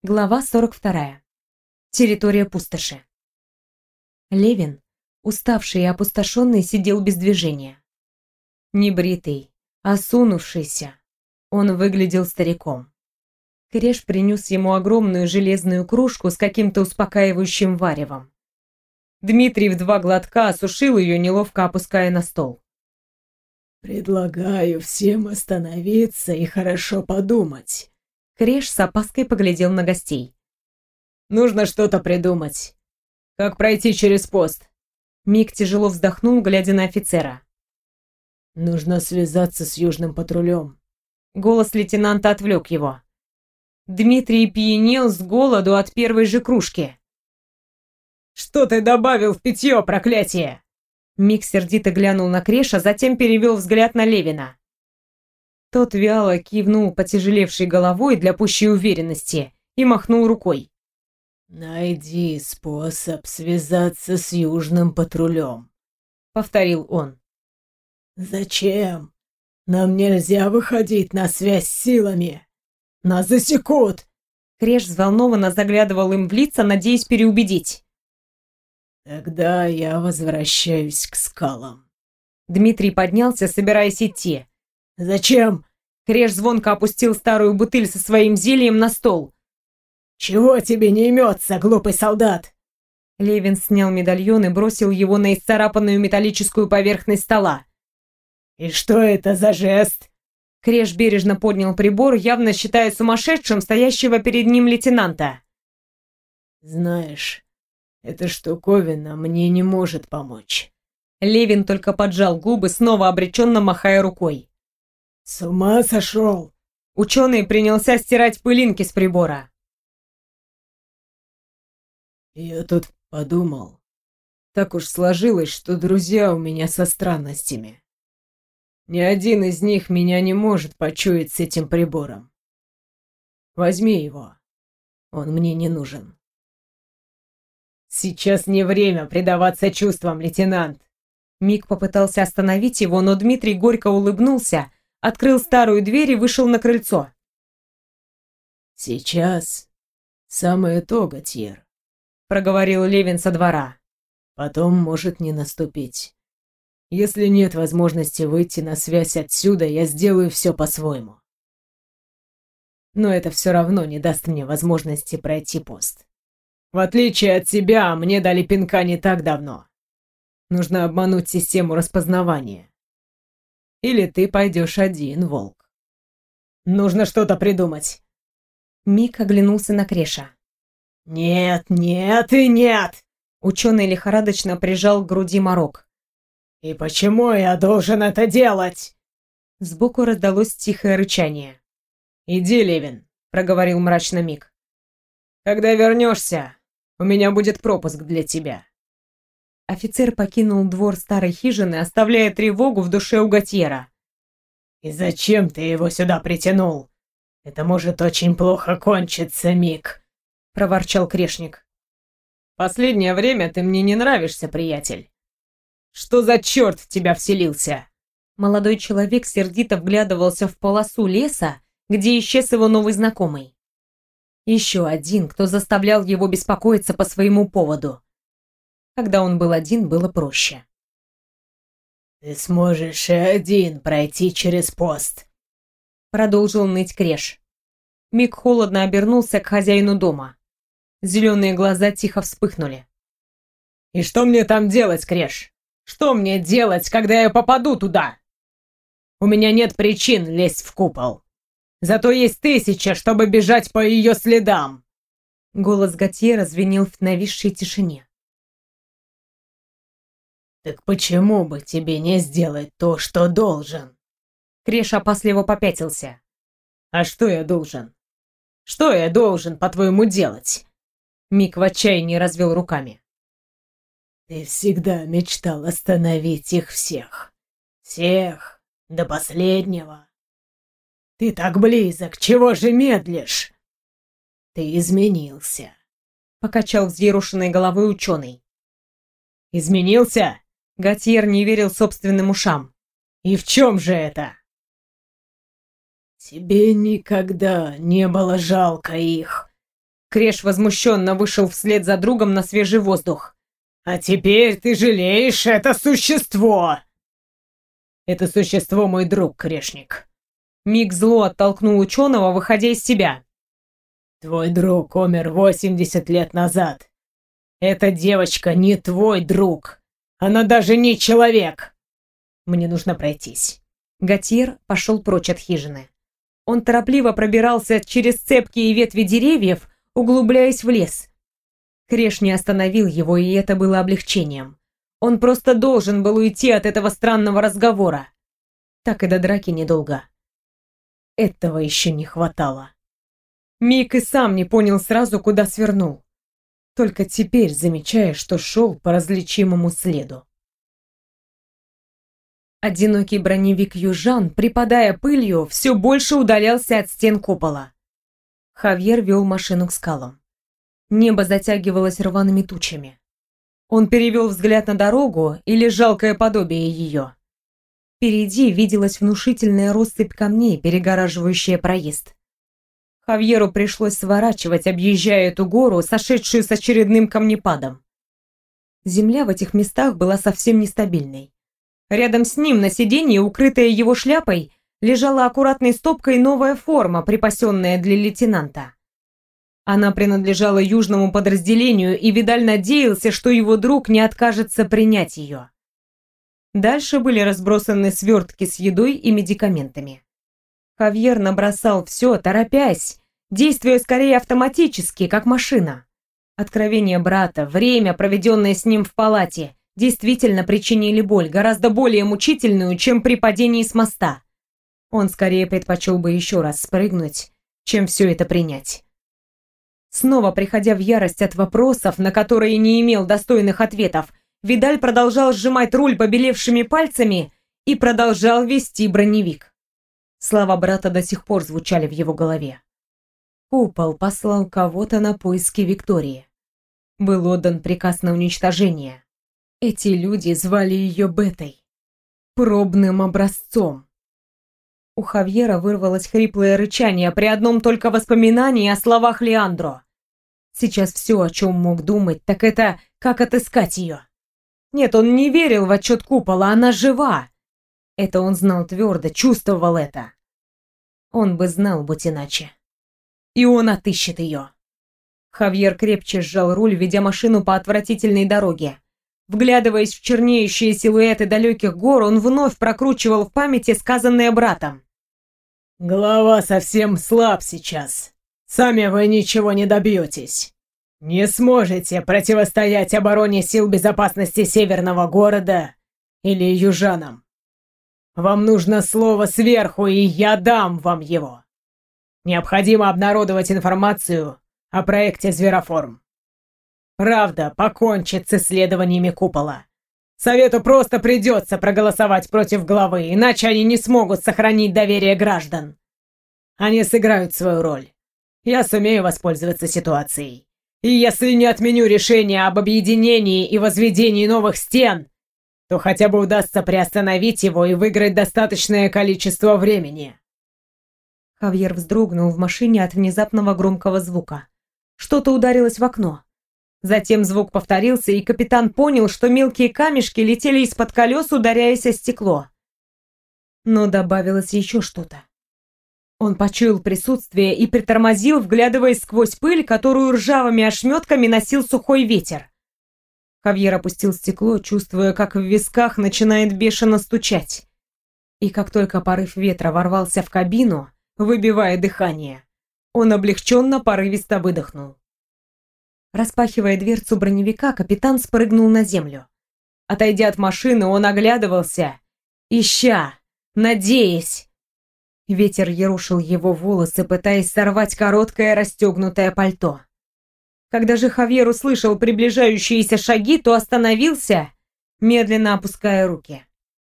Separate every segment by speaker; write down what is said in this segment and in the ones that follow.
Speaker 1: Глава 42. Территория пустоши. Левин, уставший и опустошенный, сидел без движения. Небритый, осунувшийся, он выглядел стариком. Креш принес ему огромную железную кружку с каким-то успокаивающим варевом. Дмитрий в 2 глотка осушил ее, неловко опуская на стол.
Speaker 2: «Предлагаю всем остановиться и хорошо подумать».
Speaker 1: Креш с опаской поглядел на гостей.
Speaker 2: «Нужно что-то придумать. Как пройти через пост?»
Speaker 1: Мик тяжело вздохнул, глядя на офицера.
Speaker 2: «Нужно связаться с южным патрулем».
Speaker 1: Голос лейтенанта отвлек его. Дмитрий пьянел с голоду от первой же кружки.
Speaker 2: «Что ты добавил в питье, проклятие?»
Speaker 1: Мик сердито глянул на Креша, затем перевел взгляд на Левина. Тот вяло кивнул потяжелевшей головой для пущей уверенности и махнул рукой.
Speaker 2: «Найди способ связаться с южным патрулем»,
Speaker 1: — повторил он.
Speaker 2: «Зачем? Нам нельзя выходить на связь с силами. Нас засекут!»
Speaker 1: Креш взволнованно заглядывал им в лица, надеясь переубедить.
Speaker 2: «Тогда я возвращаюсь к скалам».
Speaker 1: Дмитрий поднялся, собираясь идти.
Speaker 2: «Зачем?»
Speaker 1: Креш звонко опустил старую бутыль со своим зельем на стол.
Speaker 2: «Чего тебе не имется, глупый солдат?»
Speaker 1: Левин снял медальон и бросил его на исцарапанную металлическую поверхность стола.
Speaker 2: «И что это за жест?»
Speaker 1: Креш бережно поднял прибор, явно считая сумасшедшим стоящего перед ним лейтенанта.
Speaker 2: «Знаешь, эта штуковина мне не может помочь».
Speaker 1: Левин только поджал губы, снова обреченно махая рукой.
Speaker 2: «С ума сошел?»
Speaker 1: Ученый принялся стирать пылинки с прибора.
Speaker 2: «Я тут подумал. Так уж сложилось, что друзья у меня со странностями. Ни один из них меня не может почуять с этим прибором. Возьми его. Он мне не нужен».
Speaker 1: «Сейчас не время предаваться чувствам, лейтенант!» Мик попытался остановить его, но Дмитрий горько улыбнулся, открыл старую дверь и вышел на крыльцо.
Speaker 2: «Сейчас самое то, Готьер»,
Speaker 1: — проговорил Левин со двора.
Speaker 2: «Потом может не наступить. Если нет возможности выйти на связь отсюда, я сделаю все по-своему. Но это все равно не даст мне возможности пройти пост. В отличие от тебя, мне дали пинка не так давно. Нужно обмануть систему распознавания. Или ты пойдешь один, волк. Нужно что-то придумать».
Speaker 1: Мик оглянулся на Креша.
Speaker 2: «Нет, нет и нет!»
Speaker 1: Ученый лихорадочно прижал к груди морок.
Speaker 2: «И почему я должен это делать?»
Speaker 1: Сбоку раздалось тихое рычание.
Speaker 2: «Иди, Левин», — проговорил мрачно Мик. «Когда вернешься, у меня будет пропуск для тебя».
Speaker 1: Офицер покинул двор старой хижины, оставляя тревогу в душе у Готьера.
Speaker 2: «И зачем ты его сюда притянул? Это может очень плохо кончиться, Мик», — проворчал Крешник.
Speaker 1: «Последнее время ты мне не нравишься, приятель. Что за черт в тебя вселился?» Молодой человек сердито вглядывался в полосу леса, где исчез его новый знакомый. Еще один, кто заставлял его беспокоиться по своему поводу. Когда он был один, было проще.
Speaker 2: «Ты сможешь и один пройти через пост»,
Speaker 1: — продолжил ныть Креш. Мик холодно обернулся к хозяину дома. Зеленые глаза тихо вспыхнули.
Speaker 2: «И что мне там делать, Креш? Что мне делать, когда я попаду туда? У меня нет причин лезть в купол. Зато есть 1000, чтобы бежать по ее следам».
Speaker 1: Голос Готьера звенел в нависшей тишине.
Speaker 2: «Так почему бы тебе не сделать то, что должен?»
Speaker 1: Креш опасливо попятился.
Speaker 2: «А что я должен? Что я должен, по-твоему, делать?»
Speaker 1: Мик в отчаянии развел руками.
Speaker 2: «Ты всегда мечтал остановить их всех. Всех, до последнего. Ты так близок, чего же медлишь? Ты изменился», —
Speaker 1: покачал взъерошенной головой ученый.
Speaker 2: «Изменился?»
Speaker 1: Готьер не верил собственным ушам.
Speaker 2: «И в чем же это?» «Тебе никогда не было жалко их»,
Speaker 1: Креш возмущенно вышел вслед за другом на свежий воздух.
Speaker 2: «А теперь ты жалеешь это существо!» «Это существо мой друг, Крешник».
Speaker 1: Мик зло оттолкнул ученого, выходя из себя.
Speaker 2: «Твой друг умер 80 лет назад. Эта девочка не твой друг. Она даже не человек. Мне нужно пройтись».
Speaker 1: Готьер пошел прочь от хижины. Он торопливо пробирался через цепкие ветви деревьев, углубляясь в лес. Креш не остановил его, и это было облегчением. Он просто должен был уйти от этого странного разговора. Так и до драки недолго. Этого еще не хватало. Мик и сам не понял сразу, куда свернул. Только теперь замечая, что шел по различимому следу. Одинокий броневик южан, припадая пылью, все больше удалялся от стен купола. Хавьер вел машину к скалам. Небо затягивалось рваными тучами. Он перевел взгляд на дорогу или жалкое подобие ее. Впереди виделась внушительная россыпь камней, перегораживающая проезд. Хавьеру пришлось сворачивать, объезжая эту гору, сошедшую с очередным камнепадом. Земля в этих местах была совсем нестабильной. Рядом с ним, на сиденье, укрытая его шляпой, лежала аккуратной стопкой новая форма, припасенная для лейтенанта. Она принадлежала южному подразделению, и Видаль надеялся, что его друг не откажется принять ее. Дальше были разбросаны свертки с едой и медикаментами. Хавьер набросал все, торопясь, действуя скорее автоматически, как машина. Откровения брата, время, проведенное с ним в палате, действительно причинили боль, гораздо более мучительную, чем при падении с моста. Он скорее предпочел бы еще раз спрыгнуть, чем все это принять. Снова приходя в ярость от вопросов, на которые не имел достойных ответов, Видаль продолжал сжимать руль побелевшими пальцами и продолжал вести броневик. Слова брата до сих пор звучали в его голове. Купол послал кого-то на поиски Виктории. Был отдан приказ на уничтожение. Эти люди звали ее Бетой. Пробным образцом. У Хавьера вырвалось хриплое рычание при одном только воспоминании о словах Леандро. Сейчас все, о чем мог думать, так это как отыскать ее. Нет, он не верил в отчет купола, она жива. Это он знал твердо, чувствовал это. Он бы знал, будь иначе. И он отыщет ее. Хавьер крепче сжал руль, ведя машину по отвратительной дороге. Вглядываясь в чернеющие силуэты далеких гор, он вновь прокручивал в памяти сказанное братом.
Speaker 2: «Голова совсем слаб сейчас. Сами вы ничего не добьетесь. Не сможете противостоять обороне сил безопасности Северного города или южанам. Вам нужно слово сверху, и я дам вам его. Необходимо обнародовать информацию о проекте «Звероформ». Правда покончит с исследованиями купола. Совету просто придется проголосовать против главы, иначе они не смогут сохранить доверие граждан. Они сыграют свою роль. Я сумею воспользоваться ситуацией. И если не отменю решение об объединении и возведении новых стен, то хотя бы удастся приостановить его и выиграть достаточное количество времени.
Speaker 1: Хавьер вздрогнул в машине от внезапного громкого звука. Что-то ударилось в окно. Затем звук повторился, и капитан понял, что мелкие камешки летели из-под колес, ударяясь о стекло. Но добавилось еще что-то. Он почуял присутствие и притормозил, вглядываясь сквозь пыль, которую ржавыми ошметками носил сухой ветер. Хавьер опустил стекло, чувствуя, как в висках начинает бешено стучать. И как только порыв ветра ворвался в кабину, выбивая дыхание, он облегченно порывисто выдохнул. Распахивая дверцу броневика, капитан спрыгнул на землю. Отойдя от машины, он оглядывался, ища, надеясь. Ветер ерушил его волосы, пытаясь сорвать короткое расстегнутое пальто. Когда же Хавьер услышал приближающиеся шаги, то остановился, медленно опуская руки.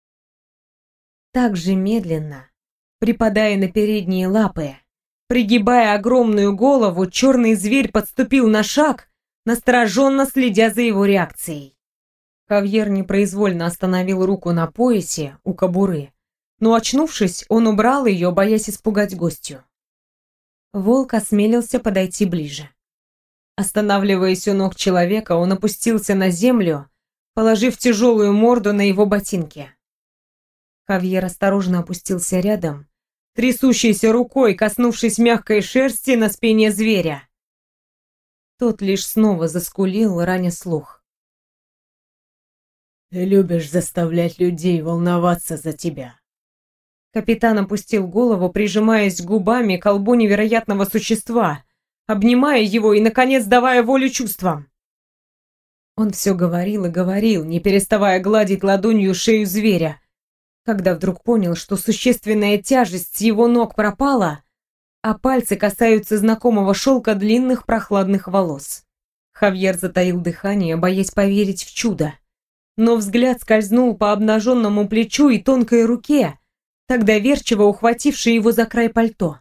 Speaker 1: Так же медленно, припадая на передние лапы, пригибая огромную голову, черный зверь подступил на шаг, настороженно следя за его реакцией. Хавьер непроизвольно остановил руку на поясе у кобуры, но, очнувшись, он убрал ее, боясь испугать гостью. Волк осмелился подойти ближе. Останавливаясь у ног человека, он опустился на землю, положив тяжелую морду на его ботинки. Хавьер осторожно опустился рядом, трясущейся рукой, коснувшись мягкой шерсти на спине зверя. Тот лишь снова заскулил, раня слух.
Speaker 2: «Ты любишь заставлять людей волноваться за тебя».
Speaker 1: Капитан опустил голову, прижимаясь губами к колбу невероятного существа, обнимая его и, наконец, давая волю чувствам. Он все говорил и говорил, не переставая гладить ладонью шею зверя, когда вдруг понял, что существенная тяжесть с его ног пропала, а пальцы касаются знакомого шелка длинных прохладных волос. Хавьер затаил дыхание, боясь поверить в чудо. Но взгляд скользнул по обнаженному плечу и тонкой руке, так доверчиво ухватившей его за край пальто.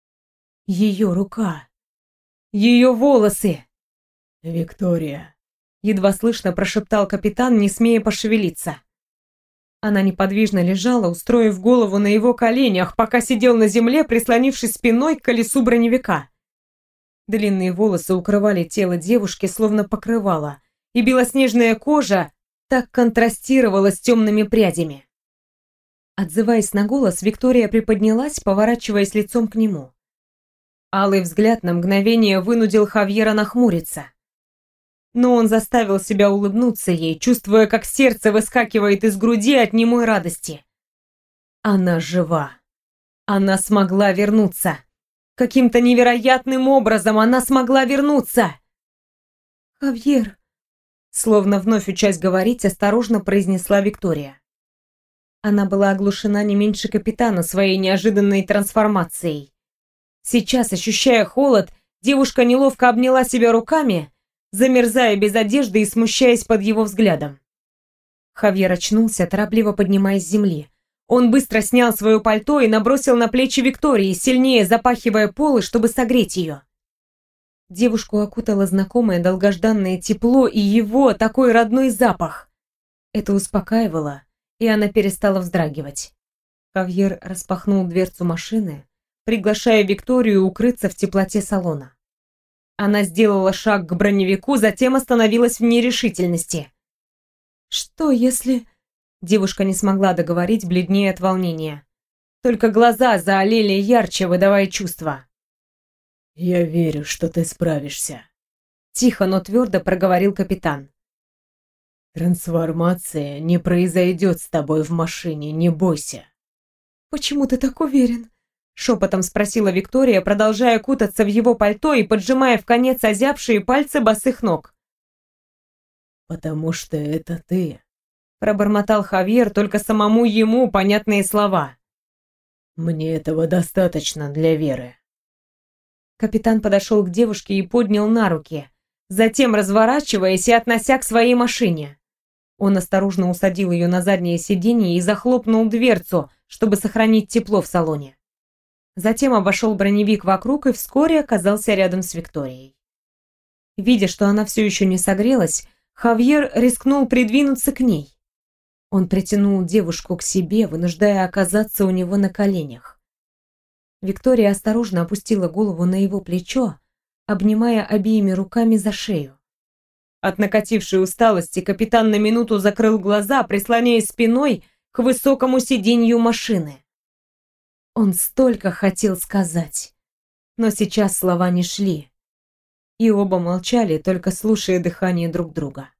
Speaker 1: Ее рука. Ее волосы.
Speaker 2: «Виктория»,
Speaker 1: — едва слышно прошептал капитан, не смея пошевелиться. Она неподвижно лежала, устроив голову на его коленях, пока сидел на земле, прислонившись спиной к колесу броневика. Длинные волосы укрывали тело девушки, словно покрывало, и белоснежная кожа так контрастировала с темными прядями. Отзываясь на голос, Виктория приподнялась, поворачиваясь лицом к нему. Алый взгляд на мгновение вынудил Хавьера нахмуриться. Но он заставил себя улыбнуться ей, чувствуя, как сердце выскакивает из груди от немой радости. Она жива. Она смогла вернуться. Каким-то невероятным образом она смогла вернуться. «Хавьер», словно вновь учась говорить, осторожно произнесла Виктория. Она была оглушена не меньше капитана своей неожиданной трансформацией. Сейчас, ощущая холод, девушка неловко обняла себя руками, замерзая без одежды и смущаясь под его взглядом. Хавьер очнулся, торопливо поднимаясь с земли. Он быстро снял свое пальто и набросил на плечи Виктории, сильнее запахивая полы, чтобы согреть ее. Девушку окутало знакомое долгожданное тепло и его такой родной запах. Это успокаивало, и она перестала вздрагивать. Хавьер распахнул дверцу машины, приглашая Викторию укрыться в теплоте салона. Она сделала шаг к броневику, затем остановилась в нерешительности. «Что если...» Девушка не смогла договорить, бледнее от волнения. Только глаза заолели ярче, выдавая чувства.
Speaker 2: «Я верю, что ты справишься»,
Speaker 1: — тихо, но твердо проговорил капитан.
Speaker 2: «Трансформация не произойдет с тобой в машине, не бойся».
Speaker 1: «Почему ты так уверен?» — шепотом спросила Виктория, продолжая кутаться в его пальто и поджимая в конец озябшие пальцы босых ног.
Speaker 2: «Потому что это ты»,
Speaker 1: — пробормотал Хавьер, только самому ему понятные слова.
Speaker 2: «Мне этого достаточно для веры».
Speaker 1: Капитан подошел к девушке и поднял на руки, затем разворачиваясь и относя к своей машине. Он осторожно усадил ее на заднее сиденье и захлопнул дверцу, чтобы сохранить тепло в салоне. Затем обошел броневик вокруг и вскоре оказался рядом с Викторией. Видя, что она все еще не согрелась, Хавьер рискнул придвинуться к ней. Он притянул девушку к себе, вынуждая оказаться у него на коленях. Виктория осторожно опустила голову на его плечо, обнимая обеими руками за шею. От накатившей усталости капитан на минуту закрыл глаза, прислоняясь спиной к высокому сиденью машины. Он столько хотел сказать, но сейчас слова не шли, и оба молчали, только слушая дыхание друг друга.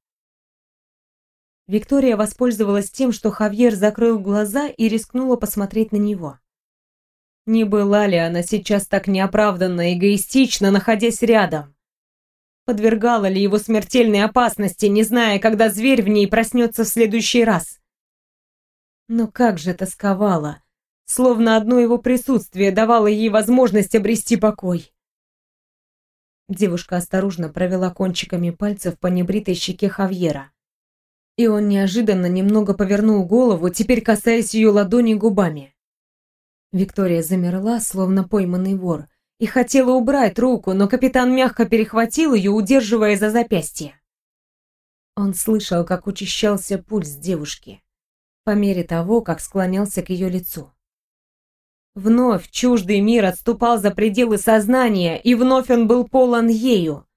Speaker 1: Виктория воспользовалась тем, что Хавьер закрыл глаза и рискнула посмотреть на него. Не была ли она сейчас так неоправданно эгоистична, находясь рядом? Подвергала ли его смертельной опасности, не зная, когда зверь в ней проснется в следующий раз? Но как же тосковала, словно одно его присутствие давало ей возможность обрести покой. Девушка осторожно провела кончиками пальцев по небритой щеке Хавьера. И он неожиданно немного повернул голову, теперь касаясь ее ладони губами. Виктория замерла, словно пойманный вор, и хотела убрать руку, но капитан мягко перехватил ее, удерживая за запястье. Он слышал, как учащался пульс девушки, по мере того, как склонялся к ее лицу. Вновь чуждый мир отступал за пределы сознания, и вновь он был полон ею.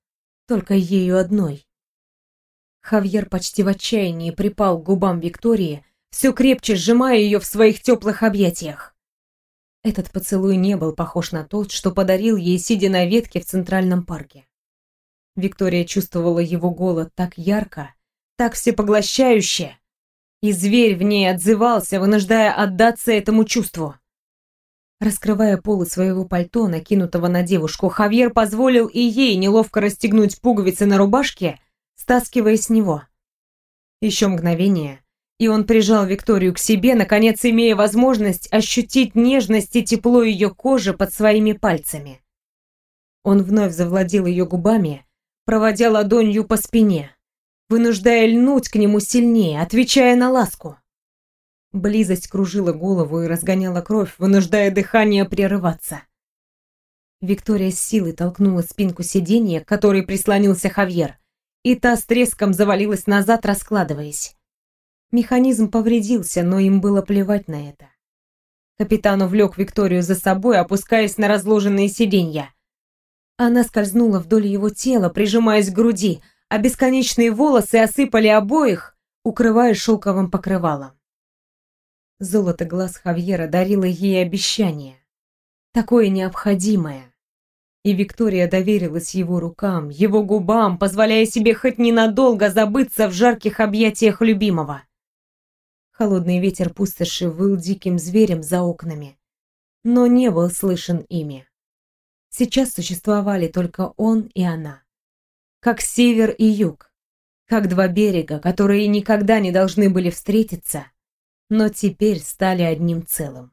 Speaker 1: только ею одной. Хавьер почти в отчаянии припал к губам Виктории, все крепче сжимая ее в своих теплых объятиях. Этот поцелуй не был похож на тот, что подарил ей, сидя на ветке в Центральном парке. Виктория чувствовала его голод так ярко, так всепоглощающе, и зверь в ней отзывался, вынуждая отдаться этому чувству. Раскрывая полы своего пальто, накинутого на девушку, Хавьер позволил и ей неловко расстегнуть пуговицы на рубашке, стаскивая с него. Еще мгновение, и он прижал Викторию к себе, наконец имея возможность ощутить нежность и тепло ее кожи под своими пальцами. Он вновь завладел ее губами, проводя ладонью по спине, вынуждая льнуть к нему сильнее, отвечая на ласку. Близость кружила голову и разгоняла кровь, вынуждая дыхание прерываться. Виктория с силой толкнула спинку сиденья, к которой прислонился Хавьер, и та с треском завалилась назад, раскладываясь. Механизм повредился, но им было плевать на это. Капитан увлек Викторию за собой, опускаясь на разложенные сиденья. Она скользнула вдоль его тела, прижимаясь к груди, а бесконечные волосы осыпали обоих, укрывая шелковым покрывалом. Золото глаз Хавьера дарило ей обещание, такое необходимое. И Виктория доверилась его рукам, его губам, позволяя себе хоть ненадолго забыться в жарких объятиях любимого. Холодный ветер пустоши выл диким зверем за окнами, но не был слышен ими. Сейчас существовали только он и она. Как север и юг, как два берега, которые никогда не должны были встретиться, но теперь стали одним целым.